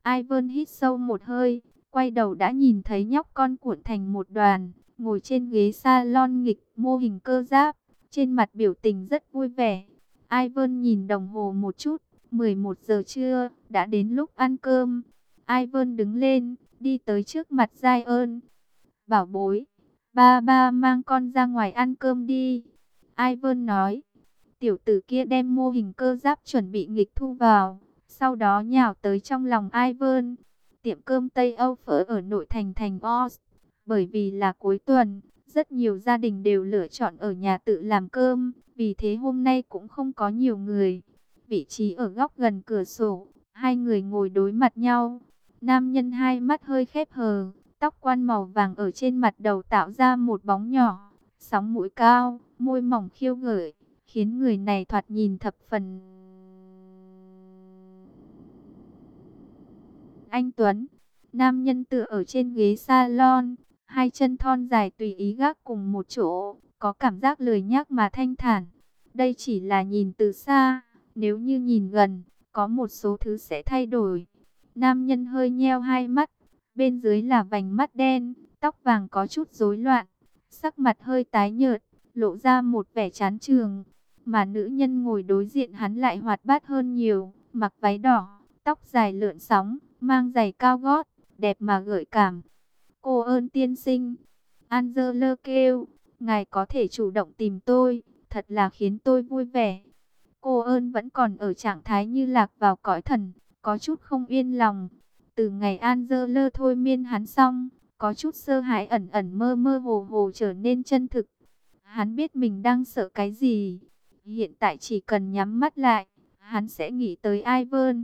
Ivan hít sâu một hơi, quay đầu đã nhìn thấy nhóc con cuộn thành một đoàn, ngồi trên ghế salon nghịch mô hình cơ giáp, trên mặt biểu tình rất vui vẻ. Ivan nhìn đồng hồ một chút, 11 giờ trưa, đã đến lúc ăn cơm. Ivan đứng lên, đi tới trước mặt Zion. Bảo bối, ba ba mang con ra ngoài ăn cơm đi. Ivan nói. Tiểu tử kia đem mô hình cơ giáp chuẩn bị nghịch thu vào, sau đó nhào tới trong lòng Ivan. Tiệm cơm Tây Âu phở ở nội thành Oz. Bởi vì là cuối tuần, rất nhiều gia đình đều lựa chọn ở nhà tự làm cơm, vì thế hôm nay cũng không có nhiều người. Vị trí ở góc gần cửa sổ, hai người ngồi đối mặt nhau. Nam nhân hai mắt hơi khép hờ, tóc quan màu vàng ở trên mặt đầu tạo ra một bóng nhỏ, sóng mũi cao, môi mỏng khiêu gợi, khiến người này thoạt nhìn thập phần anh tuấn. Nam nhân tựa ở trên ghế salon, hai chân thon dài tùy ý gác cùng một chỗ, có cảm giác lười nhác mà thanh thản. Đây chỉ là nhìn từ xa, nếu như nhìn gần, có một số thứ sẽ thay đổi. Nam nhân hơi nheo hai mắt, bên dưới là vành mắt đen, tóc vàng có chút rối loạn, sắc mặt hơi tái nhợt, lộ ra một vẻ chán chường. Mà nữ nhân ngồi đối diện hắn lại hoạt bát hơn nhiều, mặc váy đỏ, tóc dài lượn sóng, mang giày cao gót, đẹp mà gợi cảm. Cô ơn tiên sinh, Angela kêu, ngài có thể chủ động tìm tôi, thật là khiến tôi vui vẻ. Cô ơn vẫn còn ở trạng thái như lạc vào cõi thần, có chút không yên lòng. Từ ngày Angela thôi miên hắn xong, có chút sơ hãi ẩn ẩn mơ mơ hồ hồ trở nên chân thực. Hắn biết mình đang sợ cái gì. Hiện tại chỉ cần nhắm mắt lại, hắn sẽ nghĩ tới Ivan.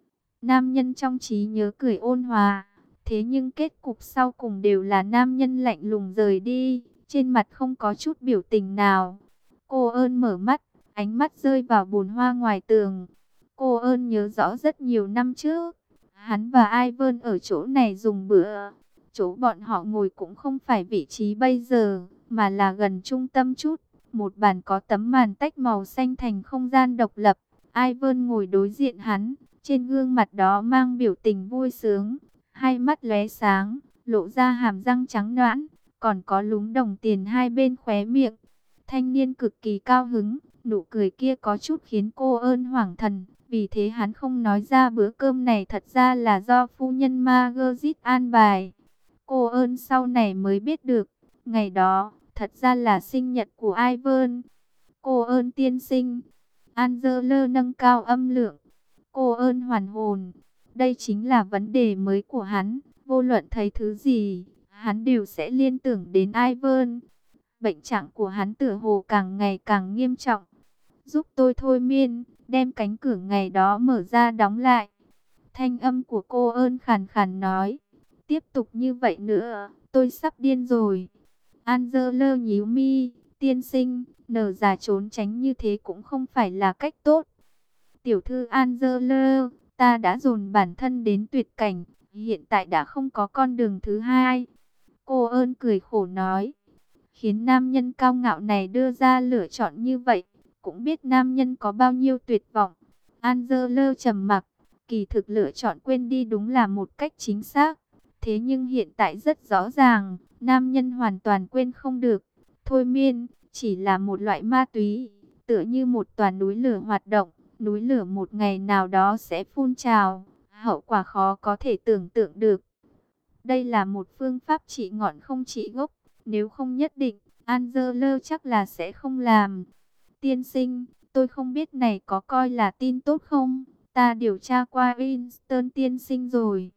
Nam nhân trong trí nhớ cười ôn hòa, thế nhưng kết cục sau cùng đều là nam nhân lạnh lùng rời đi, trên mặt không có chút biểu tình nào. Cô ơn mở mắt, ánh mắt rơi vào bồn hoa ngoài tường. Cô ơn nhớ rõ rất nhiều năm trước, hắn và Ivan ở chỗ này dùng bữa. Chỗ bọn họ ngồi cũng không phải vị trí bây giờ, mà là gần trung tâm chút. Một bàn có tấm màn tách màu xanh thành không gian độc lập. Ivan ngồi đối diện hắn, trên gương mặt đó mang biểu tình vui sướng, hai mắt lóe sáng, lộ ra hàm răng trắng nõn, còn có lúm đồng tiền hai bên khóe miệng. Thanh niên cực kỳ cao hứng, nụ cười kia có chút khiến cô ơn hoảng thần, vì thế hắn không nói ra bữa cơm này thật ra là do phu nhân Margaret an bài. Cô ơn sau này mới biết được, ngày đó thật ra là sinh nhật của Ivan. Cô ơn tiên sinh. Angela nâng cao âm lượng. Cô ơn hoàn hồn. Đây chính là vấn đề mới của hắn. Vô luận thấy thứ gì, hắn đều sẽ liên tưởng đến Ivan. Bệnh trạng của hắn tựa hồ càng ngày càng nghiêm trọng. Giúp tôi thôi miên, đem cánh cửa ngày đó mở ra đóng lại. Thanh âm của cô ơn khàn khàn nói. Tiếp tục như vậy nữa, tôi sắp điên rồi. Angela nhíu mi, tiên sinh, nở già trốn tránh như thế cũng không phải là cách tốt. Tiểu thư Angela, ta đã dồn bản thân đến tuyệt cảnh, hiện tại đã không có con đường thứ hai. Cô ơn cười khổ nói, khiến nam nhân cao ngạo này đưa ra lựa chọn như vậy, cũng biết nam nhân có bao nhiêu tuyệt vọng. Angela trầm mặc, kỳ thực lựa chọn quên đi đúng là một cách chính xác. Thế nhưng hiện tại rất rõ ràng, nam nhân hoàn toàn quên không được. Thôi miên, chỉ là một loại ma túy, tựa như một tòa núi lửa hoạt động. Núi lửa một ngày nào đó sẽ phun trào, hậu quả khó có thể tưởng tượng được. Đây là một phương pháp trị ngọn không trị gốc, nếu không nhất định, Angela chắc là sẽ không làm. Tiên sinh, tôi không biết này có coi là tin tốt không? Ta điều tra qua Winston tiên sinh rồi.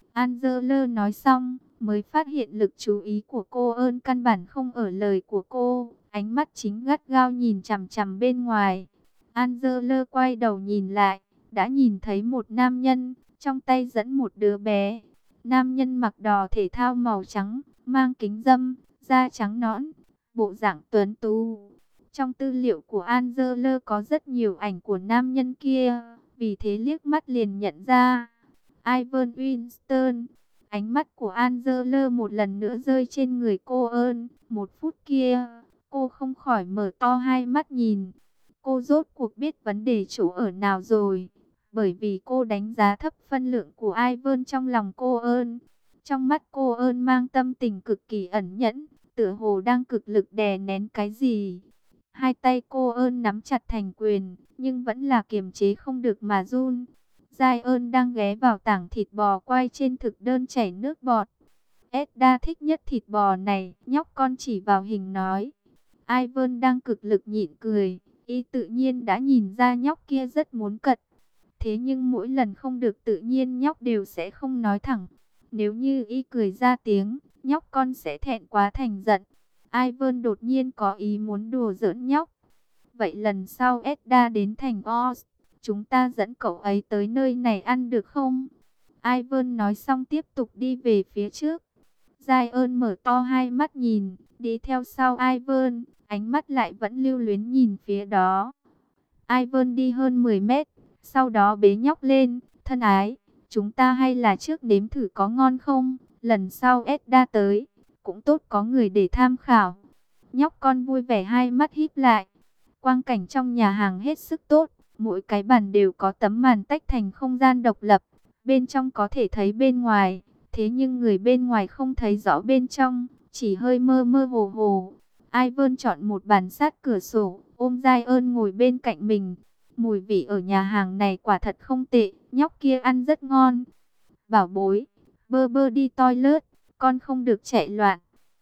Angela nói xong, mới phát hiện lực chú ý của cô ơn căn bản không ở lời của cô. Ánh mắt chính gắt gao nhìn chằm chằm bên ngoài. Angela quay đầu nhìn lại, đã nhìn thấy một nam nhân, trong tay dẫn một đứa bé. Nam nhân mặc đò thể thao màu trắng, mang kính râm, da trắng nõn, bộ dạng tuấn tú. Trong tư liệu của Angela có rất nhiều ảnh của nam nhân kia, vì thế liếc mắt liền nhận ra. Ivan Winston. Ánh mắt của Angela một lần nữa rơi trên người cô ơn. Một phút kia, cô không khỏi mở to hai mắt nhìn. Cô rốt cuộc biết vấn đề chỗ ở nào rồi. bởi vì cô đánh giá thấp phân lượng của Ivan trong lòng cô ơn. Trong mắt cô ơn mang tâm tình cực kỳ ẩn nhẫn, tựa hồ đang cực lực đè nén cái gì. Hai tay cô ơn nắm chặt thành quyền, nhưng vẫn là kiềm chế không được mà run. Giai ơn đang ghé vào tảng thịt bò quay trên thực đơn chảy nước bọt. Edda thích nhất thịt bò này, nhóc con chỉ vào hình nói. Ivan đang cực lực nhịn cười, y tự nhiên đã nhìn ra nhóc kia rất muốn cật. Thế nhưng mỗi lần không được tự nhiên nhóc đều sẽ không nói thẳng. Nếu như y cười ra tiếng, nhóc con sẽ thẹn quá thành giận. Ivan đột nhiên có ý muốn đùa giỡn nhóc. Vậy lần sau Edda đến thành Oz, chúng ta dẫn cậu ấy tới nơi này ăn được không? Ivan nói xong tiếp tục đi về phía trước. Giai ơn mở to hai mắt nhìn, đi theo sau Ivan, ánh mắt lại vẫn lưu luyến nhìn phía đó. Ivan đi hơn 10 mét, sau đó bế nhóc lên, thân ái, chúng ta hay là trước nếm thử có ngon không? Lần sau Edda tới, cũng tốt có người để tham khảo. Nhóc con vui vẻ hai mắt híp lại. Quang cảnh trong nhà hàng hết sức tốt, mỗi cái bàn đều có tấm màn tách thành không gian độc lập, bên trong có thể thấy bên ngoài. Thế nhưng người bên ngoài không thấy rõ bên trong, chỉ hơi mơ mơ hồ hồ. Ivan chọn một bàn sát cửa sổ, ôm Giai ơn ngồi bên cạnh mình. Mùi vị ở nhà hàng này quả thật không tệ, nhóc kia ăn rất ngon. Bảo bối, bơ bơ đi toilet, con không được chạy loạn.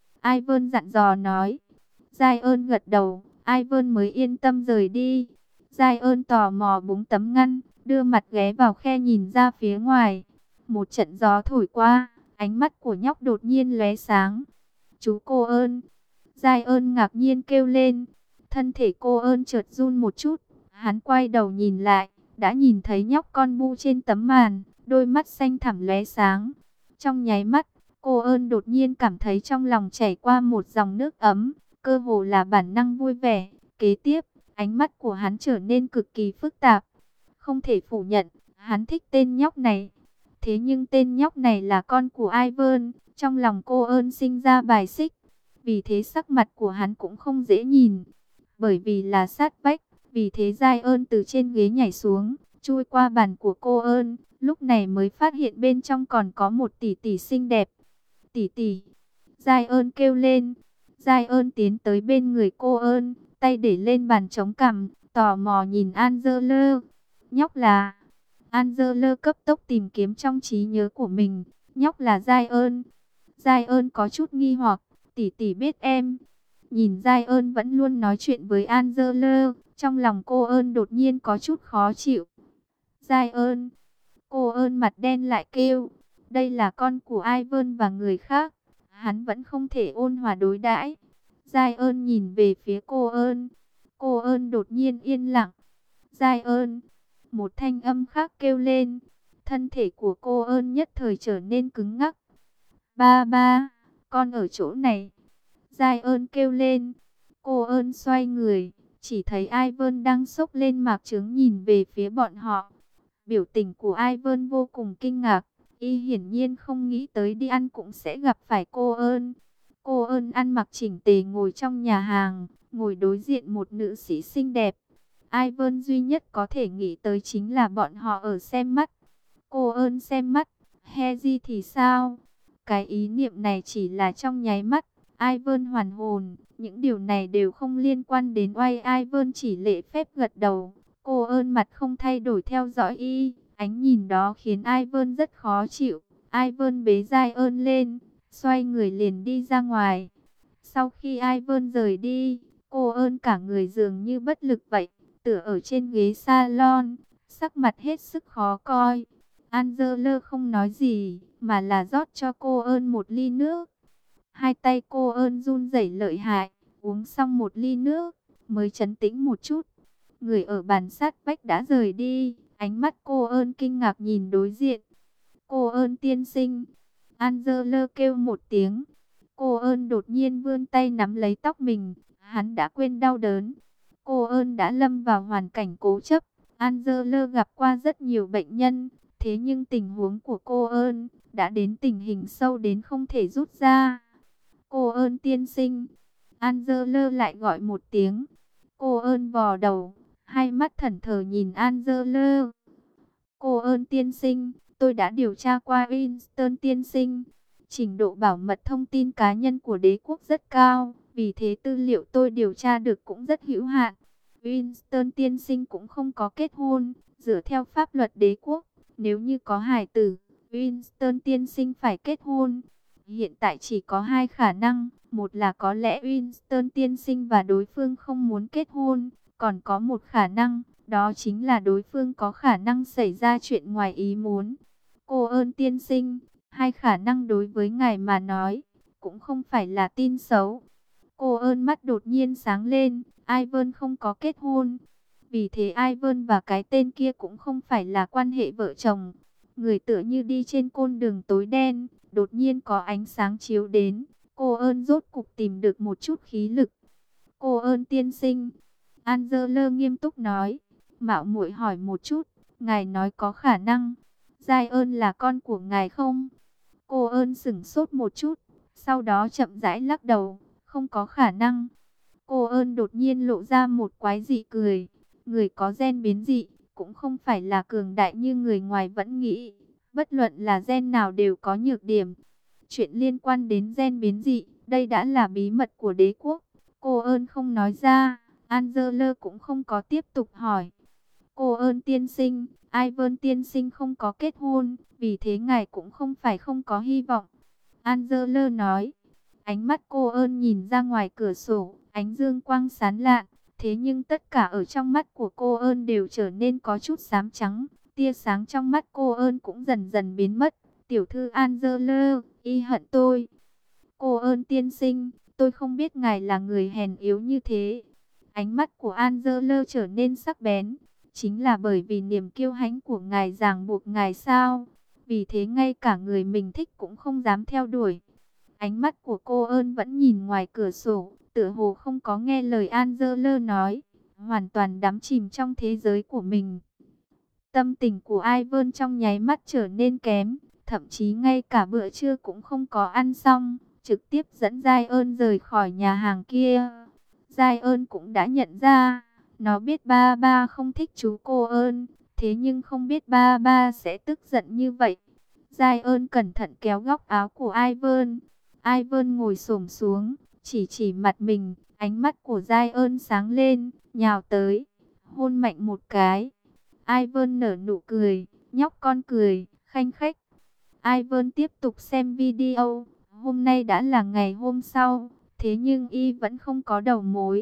Ivan dặn dò nói. Giai ơn gật đầu, Ivan mới yên tâm rời đi. Giai ơn tò mò búng tấm ngăn, đưa mặt ghé vào khe nhìn ra phía ngoài. Một trận gió thổi qua, ánh mắt của nhóc đột nhiên lóe sáng. Chú cô ơn. Giai ơn ngạc nhiên kêu lên. Thân thể cô ơn chợt run một chút. Hắn quay đầu nhìn lại, đã nhìn thấy nhóc con bu trên tấm màn, đôi mắt xanh thẳm lóe sáng. Trong nháy mắt, cô ơn đột nhiên cảm thấy trong lòng chảy qua một dòng nước ấm, cơ hồ là bản năng vui vẻ. Kế tiếp, ánh mắt của hắn trở nên cực kỳ phức tạp. Không thể phủ nhận, hắn thích tên nhóc này. Thế nhưng tên nhóc này là con của Ivan, trong lòng cô ơn sinh ra bài xích. Vì thế sắc mặt của hắn cũng không dễ nhìn. Bởi vì là sát vách, vì thế Giai ơn từ trên ghế nhảy xuống, chui qua bàn của cô ơn, lúc này mới phát hiện bên trong còn có một tỷ tỷ xinh đẹp. Tỷ tỷ, Giai ơn kêu lên. Giai ơn tiến tới bên người cô ơn, tay để lên bàn chống cằm, tò mò nhìn Angela. Nhóc là... Angela cấp tốc tìm kiếm trong trí nhớ của mình, nhóc là Giai ơn. Giai ơn có chút nghi hoặc, tỷ tỷ biết em. Nhìn Giai ơn vẫn luôn nói chuyện với Angela, trong lòng cô ơn đột nhiên có chút khó chịu. Giai ơn, cô ơn mặt đen lại kêu, đây là con của Ivan và người khác, hắn vẫn không thể ôn hòa đối đãi. Giai ơn nhìn về phía cô ơn đột nhiên yên lặng. Giai ơn, một thanh âm khác kêu lên, thân thể của cô ơn nhất thời trở nên cứng ngắc. Ba ba, con ở chỗ này. Giai ơn kêu lên, cô ơn xoay người, chỉ thấy Ivan đang xốc lên mạc trướng nhìn về phía bọn họ. Biểu tình của Ivan vô cùng kinh ngạc, y hiển nhiên không nghĩ tới đi ăn cũng sẽ gặp phải cô ơn. Cô ơn ăn mặc chỉnh tề ngồi trong nhà hàng, ngồi đối diện một nữ sĩ xinh đẹp. Ivan duy nhất có thể nghĩ tới chính là bọn họ ở xem mắt. Cô ơn xem mắt, Hezi thì sao? Cái ý niệm này chỉ là trong nháy mắt. Ivan hoàn hồn, những điều này đều không liên quan đến oai. Ivan chỉ lễ phép gật đầu. Cô ơn mặt không thay đổi theo dõi y, ánh nhìn đó khiến Ivan rất khó chịu. Ivan bế Giai ơn lên, xoay người liền đi ra ngoài. Sau khi Ivan rời đi, cô ơn cả người dường như bất lực vậy, tựa ở trên ghế salon, sắc mặt hết sức khó coi. Angela không nói gì, mà là rót cho cô ơn một ly nước. Hai tay cô ơn run rẩy lợi hại, uống xong một ly nước, mới trấn tĩnh một chút. Người ở bàn sát vách đã rời đi, ánh mắt cô ơn kinh ngạc nhìn đối diện. Cô ơn tiên sinh, Angela kêu một tiếng. Cô ơn đột nhiên vươn tay nắm lấy tóc mình, hắn đã quên đau đớn. Cô ơn đã lâm vào hoàn cảnh cố chấp. Angela gặp qua rất nhiều bệnh nhân, thế nhưng tình huống của cô ơn đã đến tình hình sâu đến không thể rút ra. Cô ơn tiên sinh, Angela lại gọi một tiếng. Cô ơn vò đầu, hai mắt thẫn thờ nhìn Angela. Cô ơn tiên sinh, tôi đã điều tra qua Winston tiên sinh. Trình độ bảo mật thông tin cá nhân của đế quốc rất cao, vì thế tư liệu tôi điều tra được cũng rất hữu hạn. Winston tiên sinh cũng không có kết hôn, dựa theo pháp luật đế quốc, nếu như có hài tử, Winston tiên sinh phải kết hôn. Hiện tại chỉ có hai khả năng, một là có lẽ Winston tiên sinh và đối phương không muốn kết hôn, còn có một khả năng, đó chính là đối phương có khả năng xảy ra chuyện ngoài ý muốn. Cô ơn tiên sinh, hai khả năng đối với ngài mà nói, cũng không phải là tin xấu. Cô ơn mắt đột nhiên sáng lên, Ivan không có kết hôn. Vì thế Ivan và cái tên kia cũng không phải là quan hệ vợ chồng. Người tựa như đi trên con đường tối đen, đột nhiên có ánh sáng chiếu đến. Cô ơn rốt cục tìm được một chút khí lực. Cô ơn tiên sinh, Angela nghiêm túc nói, mạo muội hỏi một chút, ngài nói có khả năng, Giai ơn là con của ngài không? Cô ơn sửng sốt một chút, sau đó chậm rãi lắc đầu, không có khả năng. Cô ơn đột nhiên lộ ra một quái dị cười, người có gen biến dị, cũng không phải là cường đại như người ngoài vẫn nghĩ, bất luận là gen nào đều có nhược điểm. Chuyện liên quan đến gen biến dị, đây đã là bí mật của đế quốc. Cô ơn không nói ra, Angela cũng không có tiếp tục hỏi. Cô ơn tiên sinh, Ivan tiên sinh không có kết hôn, vì thế ngài cũng không phải không có hy vọng. Angela nói, ánh mắt cô ơn nhìn ra ngoài cửa sổ, ánh dương quang sáng lạn. Thế nhưng tất cả ở trong mắt của cô ơn đều trở nên có chút xám trắng. Tia sáng trong mắt cô ơn cũng dần dần biến mất. Tiểu thư Angela, y hận tôi. Cô ơn tiên sinh, tôi không biết ngài là người hèn yếu như thế. Ánh mắt của Angela trở nên sắc bén. Chính là bởi vì niềm kiêu hãnh của ngài ràng buộc ngài sao? Vì thế ngay cả người mình thích cũng không dám theo đuổi. Ánh mắt của cô ơn vẫn nhìn ngoài cửa sổ, tựa hồ không có nghe lời Angela nói, hoàn toàn đắm chìm trong thế giới của mình. Tâm tình của Ivan trong nháy mắt trở nên kém, thậm chí ngay cả bữa trưa cũng không có ăn xong, trực tiếp dẫn Giai ơn rời khỏi nhà hàng kia. Giai ơn cũng đã nhận ra, nó biết ba ba không thích chú cô ơn, thế nhưng không biết ba ba sẽ tức giận như vậy. Giai ơn cẩn thận kéo góc áo của Ivan. Ivan ngồi xổm xuống, chỉ mặt mình, ánh mắt của Giai ơn sáng lên, nhào tới, hôn mạnh một cái. Ivan nở nụ cười, nhóc con cười, khanh khách. Ivan tiếp tục xem video. Hôm nay đã là ngày hôm sau, thế nhưng y vẫn không có đầu mối.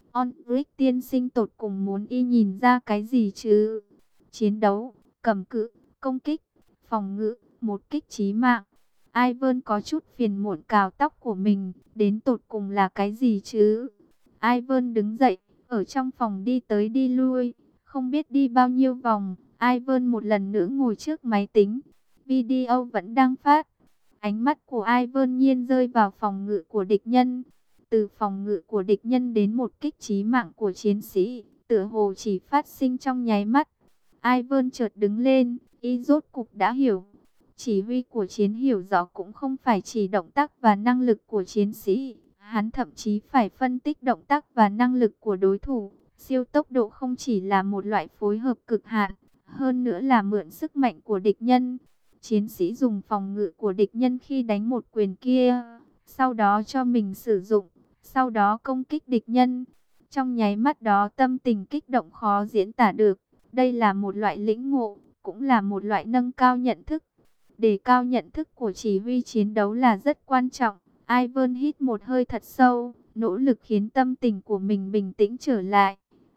Onric tiên sinh tột cùng muốn y nhìn ra cái gì chứ? Chiến đấu, cầm cự, công kích, phòng ngự, một kích chí mạng. Ivan có chút phiền muộn cào tóc của mình, đến tột cùng là cái gì chứ? Ivan đứng dậy, ở trong phòng đi tới đi lui, không biết đi bao nhiêu vòng. Ivan một lần nữa ngồi trước máy tính, video vẫn đang phát. Ánh mắt của Ivan nhiên rơi vào phòng ngự của địch nhân. Từ phòng ngự của địch nhân đến một kích chí mạng của chiến sĩ, tựa hồ chỉ phát sinh trong nháy mắt. Ivan chợt đứng lên, y rốt cục đã hiểu. Chỉ huy của chiến hiểu rõ cũng không phải chỉ động tác và năng lực của chiến sĩ. Hắn thậm chí phải phân tích động tác và năng lực của đối thủ. Siêu tốc độ không chỉ là một loại phối hợp cực hạn, hơn nữa là mượn sức mạnh của địch nhân. Chiến sĩ dùng phòng ngự của địch nhân khi đánh một quyền kia, sau đó cho mình sử dụng, sau đó công kích địch nhân. Trong nháy mắt đó tâm tình kích động khó diễn tả được. Đây là một loại lĩnh ngộ, cũng là một loại nâng cao nhận thức. Đề cao nhận thức của chỉ huy chiến đấu là rất quan trọng. Ivan hít một hơi thật sâu, nỗ lực khiến tâm tình của mình bình tĩnh trở lại.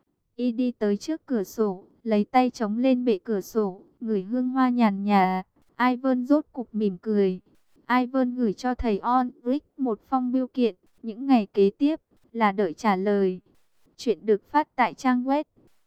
Y đi tới trước cửa sổ, lấy tay chống lên bệ cửa sổ, ngửi hương hoa nhàn nhạt. Ivan rốt cục mỉm cười. Ivan gửi cho thầy Onric một phong bưu kiện, những ngày kế tiếp là đợi trả lời. Chuyện được phát tại trang web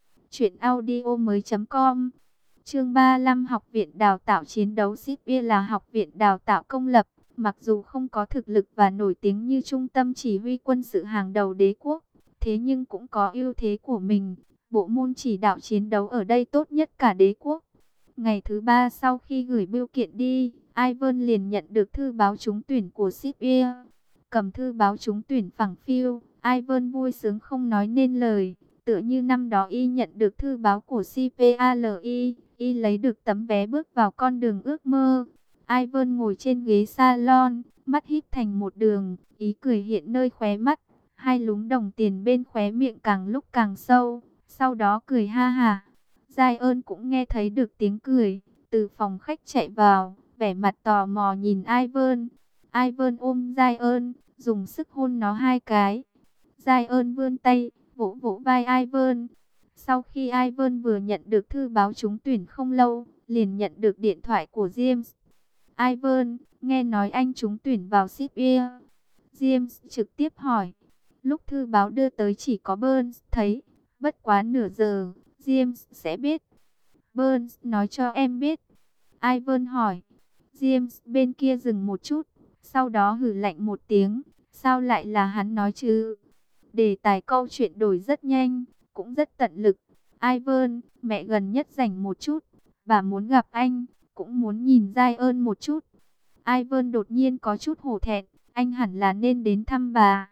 truyệnaudiomoi.com. Chương 35 Học viện đào tạo chiến đấu Sibia là học viện đào tạo công lập, mặc dù không có thực lực và nổi tiếng như trung tâm chỉ huy quân sự hàng đầu đế quốc, thế nhưng cũng có ưu thế của mình. Bộ môn chỉ đạo chiến đấu ở đây tốt nhất cả đế quốc. Ngày thứ 3 sau khi gửi bưu kiện đi, Ivan liền nhận được thư báo trúng tuyển của Sibia. Cầm thư báo trúng tuyển phẳng phiu, Ivan vui sướng không nói nên lời. Tựa như năm đó y nhận được thư báo của CPALI, y lấy được tấm vé bước vào con đường ước mơ. Ivan ngồi trên ghế salon, mắt híp thành một đường, ý cười hiện nơi khóe mắt, hai lúm đồng tiền bên khóe miệng càng lúc càng sâu, sau đó cười ha hả. Giai cũng nghe thấy được tiếng cười, từ phòng khách chạy vào, vẻ mặt tò mò nhìn Ivan. Ivan ôm Giai, dùng sức hôn nó 2 cái. Giai vươn tay, vỗ vỗ vai Ivan. Sau khi Ivan vừa nhận được thư báo trúng tuyển không lâu, liền nhận được điện thoại của James. Ivan, nghe nói anh trúng tuyển vào ship Air. James trực tiếp hỏi. Lúc thư báo đưa tới chỉ có Burns thấy, bất quá nửa giờ, James sẽ biết. Burns nói cho em biết. Ivan hỏi. James bên kia dừng một chút, sau đó hừ lạnh một tiếng. Sao lại là hắn nói chứ? Đề tài câu chuyện đổi rất nhanh, cũng rất tận lực. Ivan, mẹ gần nhất rảnh một chút, bà muốn gặp anh, cũng muốn nhìn Giai một chút. Ivan đột nhiên có chút hổ thẹn, anh hẳn là nên đến thăm bà.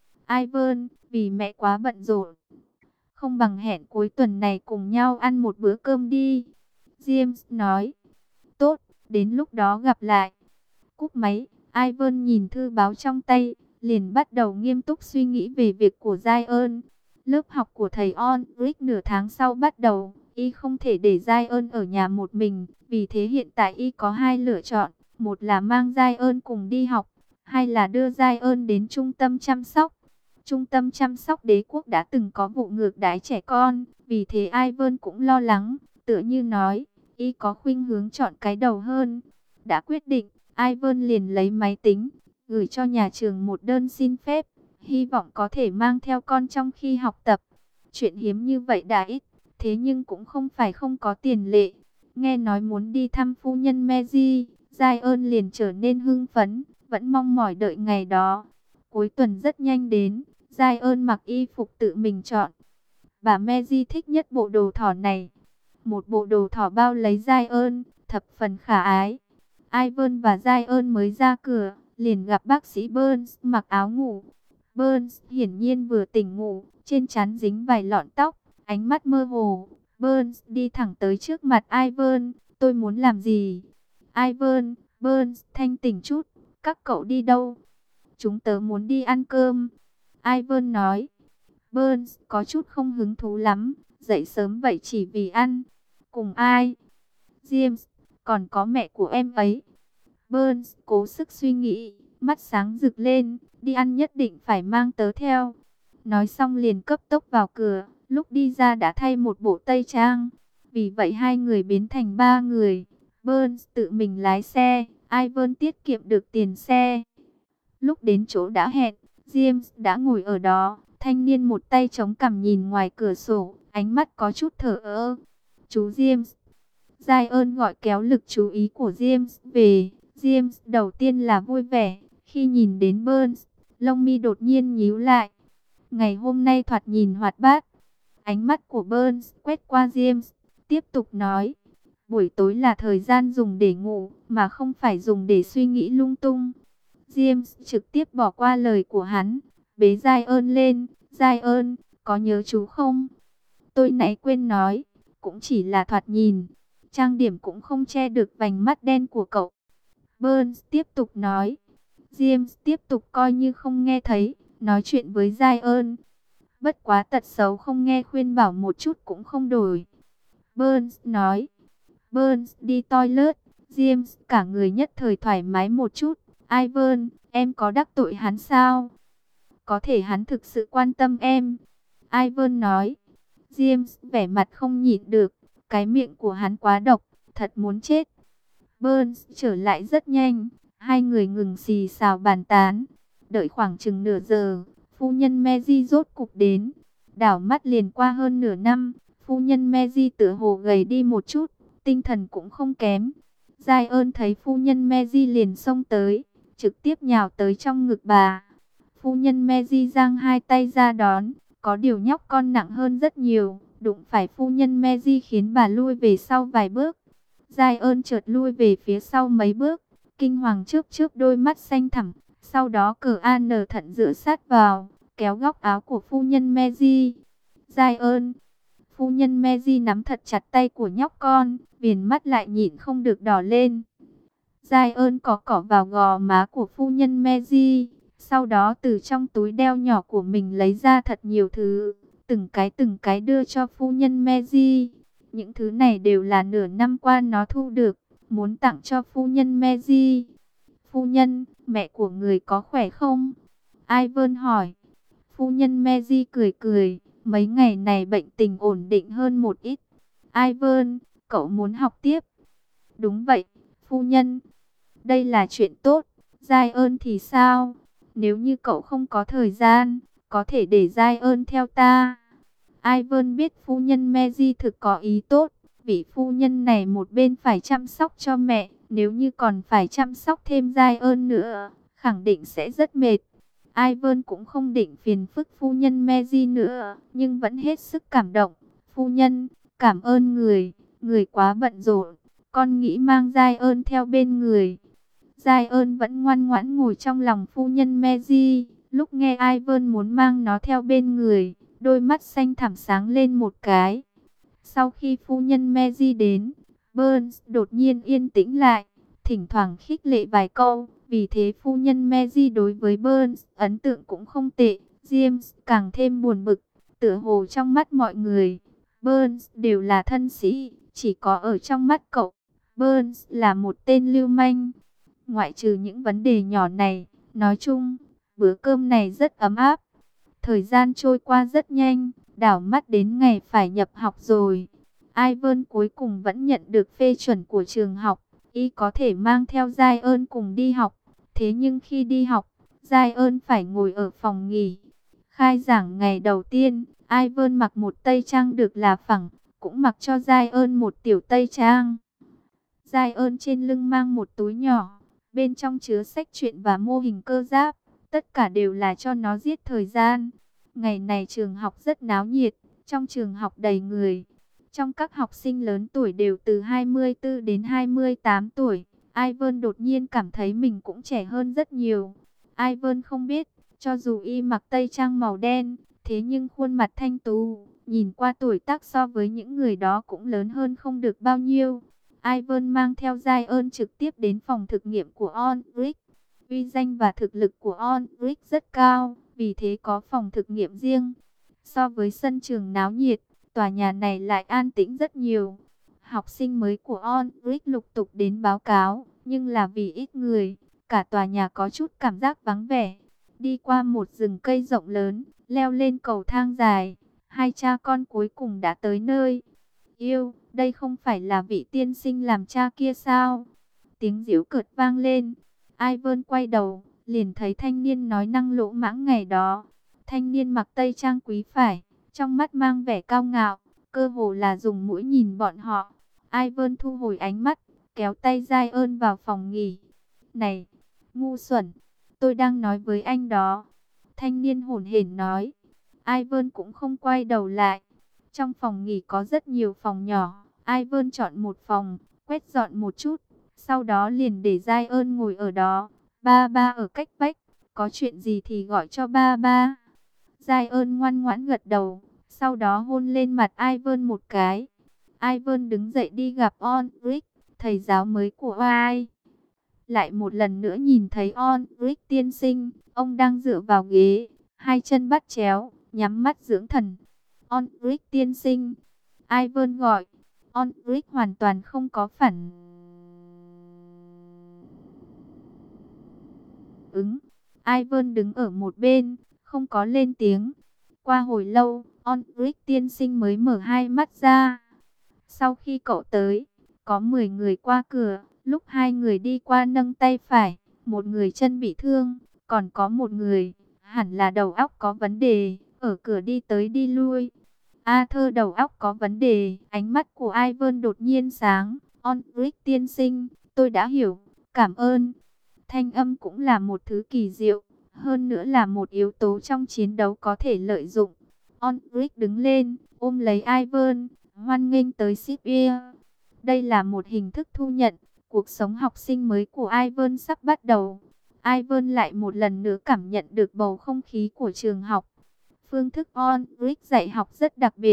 Ivan, vì mẹ quá bận rộn, không bằng hẹn cuối tuần này cùng nhau ăn một bữa cơm đi. James nói, tốt, đến lúc đó gặp lại. Cúp máy, Ivan nhìn thư báo trong tay, liền bắt đầu nghiêm túc suy nghĩ về việc của Giai. Lớp học của thầy Ulrich nửa tháng sau bắt đầu, y không thể để Giai ở nhà một mình, vì thế hiện tại y có 2 lựa chọn, một là mang Giai cùng đi học, hai là đưa Giai đến trung tâm chăm sóc. Trung tâm chăm sóc Đế quốc đã từng có vụ ngược đãi trẻ con, vì thế Ivan cũng lo lắng, tựa như nói, y có khuynh hướng chọn cái đầu hơn. Đã quyết định, Ivan liền lấy máy tính, gửi cho nhà trường một đơn xin phép, hy vọng có thể mang theo con trong khi học tập. Chuyện hiếm như vậy đã ít, thế nhưng cũng không phải không có tiền lệ. Nghe nói muốn đi thăm phu nhân Mary, Giai liền trở nên hưng phấn, vẫn mong mỏi đợi ngày đó. Cuối tuần rất nhanh đến, Giai mặc y phục tự mình chọn. Bà Mary thích nhất bộ đồ thỏ này. Một bộ đồ thỏ bao lấy Giai, thập phần khả ái. Ivan và Giai mới ra cửa, liền gặp bác sĩ Burns mặc áo ngủ. Burns hiển nhiên vừa tỉnh ngủ, trên trán dính vài lọn tóc, ánh mắt mơ hồ. Burns đi thẳng tới trước mặt Ivan, tôi muốn làm gì? Ivan, Burns thanh tỉnh chút, các cậu đi đâu? Chúng tớ muốn đi ăn cơm. Ivan nói. Burns có chút không hứng thú lắm, dậy sớm vậy chỉ vì ăn. Cùng ai? James, còn có mẹ của em ấy. Burns cố sức suy nghĩ, mắt sáng rực lên, đi ăn nhất định phải mang tớ theo. Nói xong liền cấp tốc vào cửa, lúc đi ra đã thay một bộ tây trang. Vì vậy 2 người biến thành 3 người. Burns tự mình lái xe, Ivan tiết kiệm được tiền xe. Lúc đến chỗ đã hẹn, James đã ngồi ở đó, thanh niên một tay chống cằm nhìn ngoài cửa sổ, ánh mắt có chút thờ ơ. Chú James. Giai gọi kéo lực chú ý của James về. James đầu tiên là vui vẻ, khi nhìn đến Burns, lông mi đột nhiên nhíu lại. Ngày hôm nay thoạt nhìn hoạt bát. Ánh mắt của Burns quét qua James, tiếp tục nói, buổi tối là thời gian dùng để ngủ, mà không phải dùng để suy nghĩ lung tung. James trực tiếp bỏ qua lời của hắn, bế Giai lên. Giai, có nhớ chú không? Tôi nãy quên nói, cũng chỉ là thoạt nhìn, trang điểm cũng không che được vành mắt đen của cậu. Burns tiếp tục nói. James tiếp tục coi như không nghe thấy, nói chuyện với Giai. Bất quá tật xấu không nghe khuyên bảo một chút cũng không đổi. Burns nói. Burns đi toilet, James cả người nhất thời thoải mái một chút. Ivan, em có đắc tội hắn sao? Có thể hắn thực sự quan tâm em. Ivan nói. James vẻ mặt không nhịn được, cái miệng của hắn quá độc, thật muốn chết. Burns trở lại rất nhanh, 2 người ngừng xì xào bàn tán. Đợi khoảng chừng nửa giờ, phu nhân Mary rốt cục đến. Đảo mắt liền qua hơn nửa năm, phu nhân Mary tựa hồ gầy đi một chút, tinh thần cũng không kém. Giai thấy phu nhân Mary liền xông tới, trực tiếp nhào tới trong ngực bà. Phu nhân Mary giang 2 tay ra đón, có điều nhóc con nặng hơn rất nhiều, đụng phải phu nhân Mary khiến bà lui về sau vài bước. Giai chợt lui về phía sau mấy bước, kinh hoàng chớp chớp đôi mắt xanh thẳm, sau đó cờ an thận dựa sát vào, kéo góc áo của phu nhân Mary. Giai Phu nhân Meiji nắm thật chặt tay của nhóc con, viền mắt lại nhịn không được đỏ lên. Giai ơn cỏ vào gò má của phu nhân Meiji, sau đó từ trong túi đeo nhỏ của mình lấy ra thật nhiều thứ, từng cái đưa cho phu nhân Meiji. Những thứ này đều là nửa năm qua nó thu được, muốn tặng cho phu nhân Meiji. Phu nhân, mẹ của người có khỏe không? Ivan hỏi. Phu nhân Meiji cười cười, mấy ngày này bệnh tình ổn định hơn một ít. Ivan, cậu muốn học tiếp? Đúng vậy, phu nhân. Đây là chuyện tốt. Giai ơn thì sao? Nếu như cậu không có thời gian, có thể để Giai ơn theo ta. Ivan biết phu nhân Meiji thực có ý tốt. Vị phu nhân này một bên phải chăm sóc cho mẹ, nếu như còn phải chăm sóc thêm Giai ơn nữa, khẳng định sẽ rất mệt. Ivan cũng không định phiền phức phu nhân Meiji nữa, nhưng vẫn hết sức cảm động. Phu nhân, cảm ơn người quá bận rộn, con nghĩ mang Giai ơn theo bên người. Giai ơn vẫn ngoan ngoãn ngồi trong lòng phu nhân Meiji. Lúc nghe Ivan muốn mang nó theo bên người, đôi mắt xanh thẳm sáng lên một cái. Sau khi phu nhân Meiji đến, Burns đột nhiên yên tĩnh lại, thỉnh thoảng khích lệ vài câu. Vì thế phu nhân Meiji đối với Burns ấn tượng cũng không tệ. James càng thêm buồn bực, tựa hồ trong mắt mọi người, Burns đều là thân sĩ, chỉ có ở trong mắt cậu, Burns là một tên lưu manh. Ngoại trừ những vấn đề nhỏ này, nói chung, bữa cơm này rất ấm áp. Thời gian trôi qua rất nhanh, đảo mắt đến ngày phải nhập học rồi. Ivan cuối cùng vẫn nhận được phê chuẩn của trường học, y có thể mang theo Giai ơn cùng đi học. Thế nhưng khi đi học, Giai ơn phải ngồi ở phòng nghỉ. Khai giảng ngày đầu tiên, Ivan mặc một tây trang được là phẳng, cũng mặc cho Giai ơn một tiểu tây trang. Giai ơn trên lưng mang một túi nhỏ, bên trong chứa sách truyện và mô hình cơ giáp, tất cả đều là cho nó giết thời gian. Ngày này trường học rất náo nhiệt, trong trường học đầy người. Trong các học sinh lớn tuổi đều từ 24 đến 28 tuổi, Ivan đột nhiên cảm thấy mình cũng trẻ hơn rất nhiều. Ivan không biết, cho dù y mặc tây trang màu đen, thế nhưng khuôn mặt thanh tú, nhìn qua tuổi tác so với những người đó cũng lớn hơn không được bao nhiêu. Ivan mang theo Giai ơn trực tiếp đến phòng thực nghiệm của Onric. Uy danh và thực lực của Onric rất cao, vì thế có phòng thực nghiệm riêng. So với sân trường náo nhiệt, tòa nhà này lại an tĩnh rất nhiều. Học sinh mới của Onric lục tục đến báo cáo, nhưng là vì ít người, cả tòa nhà có chút cảm giác vắng vẻ. Đi qua một rừng cây rộng lớn, leo lên cầu thang dài, hai cha con cuối cùng đã tới nơi. Yêu, đây không phải là vị tiên sinh làm cha kia sao? Tiếng giễu cợt vang lên. Ivan quay đầu, liền thấy thanh niên nói năng lỗ mãng ngày đó. Thanh niên mặc tây trang quý phái, trong mắt mang vẻ cao ngạo, cơ hồ là dùng mũi nhìn bọn họ. Ivan thu hồi ánh mắt, kéo tay Giai ơn vào phòng nghỉ. Này, ngu xuẩn, tôi đang nói với anh đó. Thanh niên hổn hển nói. Ivan cũng không quay đầu lại. Trong phòng nghỉ có rất nhiều phòng nhỏ. Ivan chọn một phòng, quét dọn một chút. Sau đó liền để Giai ơn ngồi ở đó. Ba ba ở cách vách, có chuyện gì thì gọi cho ba ba. Giai ơn ngoan ngoãn gật đầu, sau đó hôn lên mặt Ivan một cái. Ivan đứng dậy đi gặp Onric, thầy giáo mới của ai. Lại một lần nữa nhìn thấy Onric tiên sinh, ông đang dựa vào ghế, hai chân bắt chéo, nhắm mắt dưỡng thần. Onric tiên sinh, Ivan gọi. Onric hoàn toàn không có phản ứng. Ivan đứng ở một bên, không có lên tiếng. Qua hồi lâu, Onric tiên sinh mới mở hai mắt ra. Sau khi cậu tới, có 10 người qua cửa. Lúc hai người đi qua nâng tay phải, một người chân bị thương, còn có một người, hẳn là đầu óc có vấn đề, ở cửa đi tới đi lui. Arthur đầu óc có vấn đề, ánh mắt của Ivan đột nhiên sáng. Onric tiên sinh, tôi đã hiểu, cảm ơn. Thanh âm cũng là một thứ kỳ diệu, hơn nữa là một yếu tố trong chiến đấu có thể lợi dụng. Onric đứng lên, ôm lấy Ivan, hoan nghênh tới Sibia. Đây là một hình thức thu nhận, cuộc sống học sinh mới của Ivan sắp bắt đầu. Ivan lại một lần nữa cảm nhận được bầu không khí của trường học. Phương thức Onric dạy học rất đặc biệt,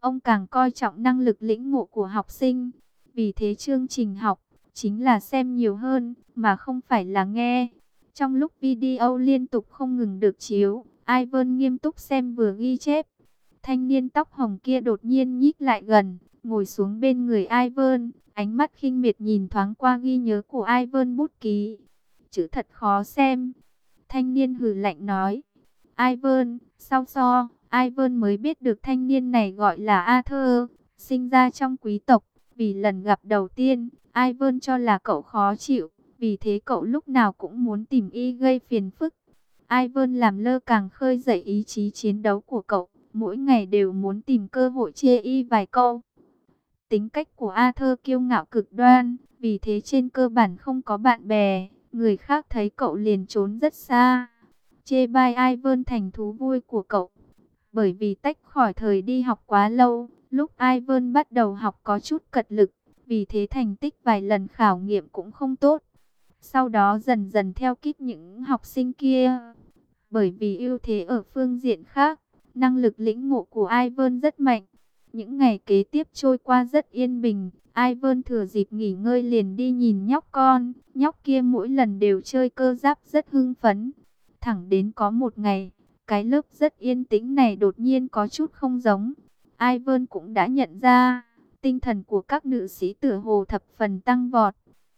ông càng coi trọng năng lực lĩnh ngộ của học sinh. Vì thế chương trình học chính là xem nhiều hơn, mà không phải là nghe. Trong lúc video liên tục không ngừng được chiếu, Ivan nghiêm túc xem vừa ghi chép. Thanh niên tóc hồng kia đột nhiên nhích lại gần, ngồi xuống bên người Ivan, ánh mắt khinh miệt nhìn thoáng qua ghi nhớ của Ivan bút ký. Chữ thật khó xem. Thanh niên hừ lạnh nói. Ivan, sau so, Ivan mới biết được thanh niên này gọi là Arthur, sinh ra trong quý tộc. Vì lần gặp đầu tiên, Ivan cho là cậu khó chịu, vì thế cậu lúc nào cũng muốn tìm y gây phiền phức. Ivan làm lơ càng khơi dậy ý chí chiến đấu của cậu, mỗi ngày đều muốn tìm cơ hội chê y vài câu. Tính cách của Arthur kiêu ngạo cực đoan, vì thế trên cơ bản không có bạn bè, người khác thấy cậu liền trốn rất xa. Chê bai Ivan thành thú vui của cậu. Bởi vì tách khỏi thời đi học quá lâu, lúc Ivan bắt đầu học có chút cật lực, vì thế thành tích vài lần khảo nghiệm cũng không tốt. Sau đó dần dần theo kịp những học sinh kia. Bởi vì ưu thế ở phương diện khác, năng lực lĩnh ngộ của Ivan rất mạnh. Những ngày kế tiếp trôi qua rất yên bình, Ivan thừa dịp nghỉ ngơi liền đi nhìn nhóc con. Nhóc kia mỗi lần đều chơi cơ giáp rất hưng phấn. Thẳng đến có một ngày, cái lớp rất yên tĩnh này đột nhiên có chút không giống. Ivan cũng đã nhận ra, tinh thần của các nữ sĩ tựa hồ thập phần tăng vọt.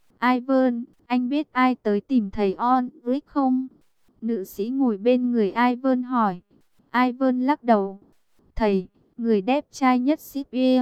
Ivan, anh biết ai tới tìm thầy Ulrich không? Nữ sĩ ngồi bên người Ivan hỏi. Ivan lắc đầu. Thầy, người đẹp trai nhất Sibia.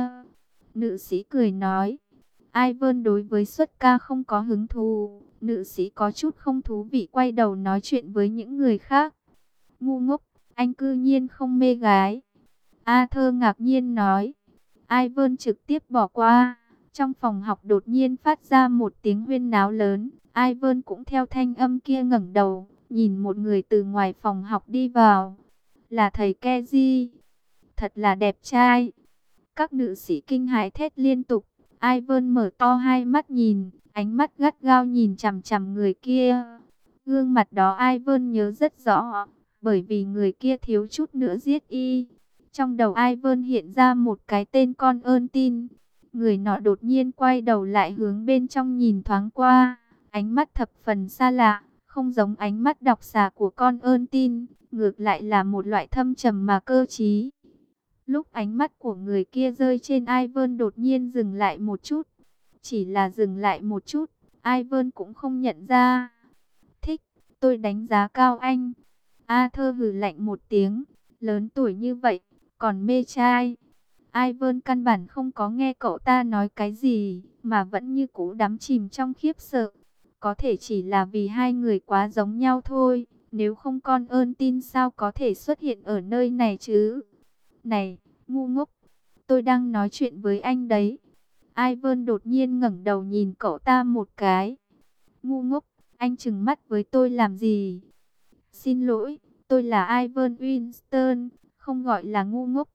Nữ sĩ cười nói. Ivan đối với xuất ca không có hứng thú. Nữ sĩ có chút không thú vị quay đầu nói chuyện với những người khác. Ngu ngốc, anh cư nhiên không mê gái. Arthur ngạc nhiên nói. Ivan trực tiếp bỏ qua. Trong phòng học đột nhiên phát ra một tiếng huyên náo lớn. Ivan cũng theo thanh âm kia ngẩng đầu, nhìn một người từ ngoài phòng học đi vào. Là thầy Keji. Thật là đẹp trai. Các nữ sĩ kinh hãi thét liên tục. Ivan mở to hai mắt nhìn, ánh mắt gắt gao nhìn chằm chằm người kia. Gương mặt đó Ivan nhớ rất rõ, bởi vì người kia thiếu chút nữa giết y. Trong đầu Ivan hiện ra một cái tên con ơn tin. Người nọ đột nhiên quay đầu lại hướng bên trong nhìn thoáng qua, ánh mắt thập phần xa lạ, không giống ánh mắt độc xà của con ơn tin, ngược lại là một loại thâm trầm mà cơ trí. Lúc ánh mắt của người kia rơi trên Ivan đột nhiên dừng lại một chút. Chỉ là dừng lại một chút, Ivan cũng không nhận ra. Thích, tôi đánh giá cao anh. Arthur hừ lạnh một tiếng, lớn tuổi như vậy, còn mê trai. Ivan căn bản không có nghe cậu ta nói cái gì, mà vẫn như cũ đắm chìm trong khiếp sợ. Có thể chỉ là vì hai người quá giống nhau thôi, nếu không con ơn tin sao có thể xuất hiện ở nơi này chứ. Này, ngu ngốc, tôi đang nói chuyện với anh đấy. Ivan đột nhiên ngẩng đầu nhìn cậu ta một cái. Ngu ngốc, anh trừng mắt với tôi làm gì? Xin lỗi, tôi là Ivan Winston, không gọi là ngu ngốc.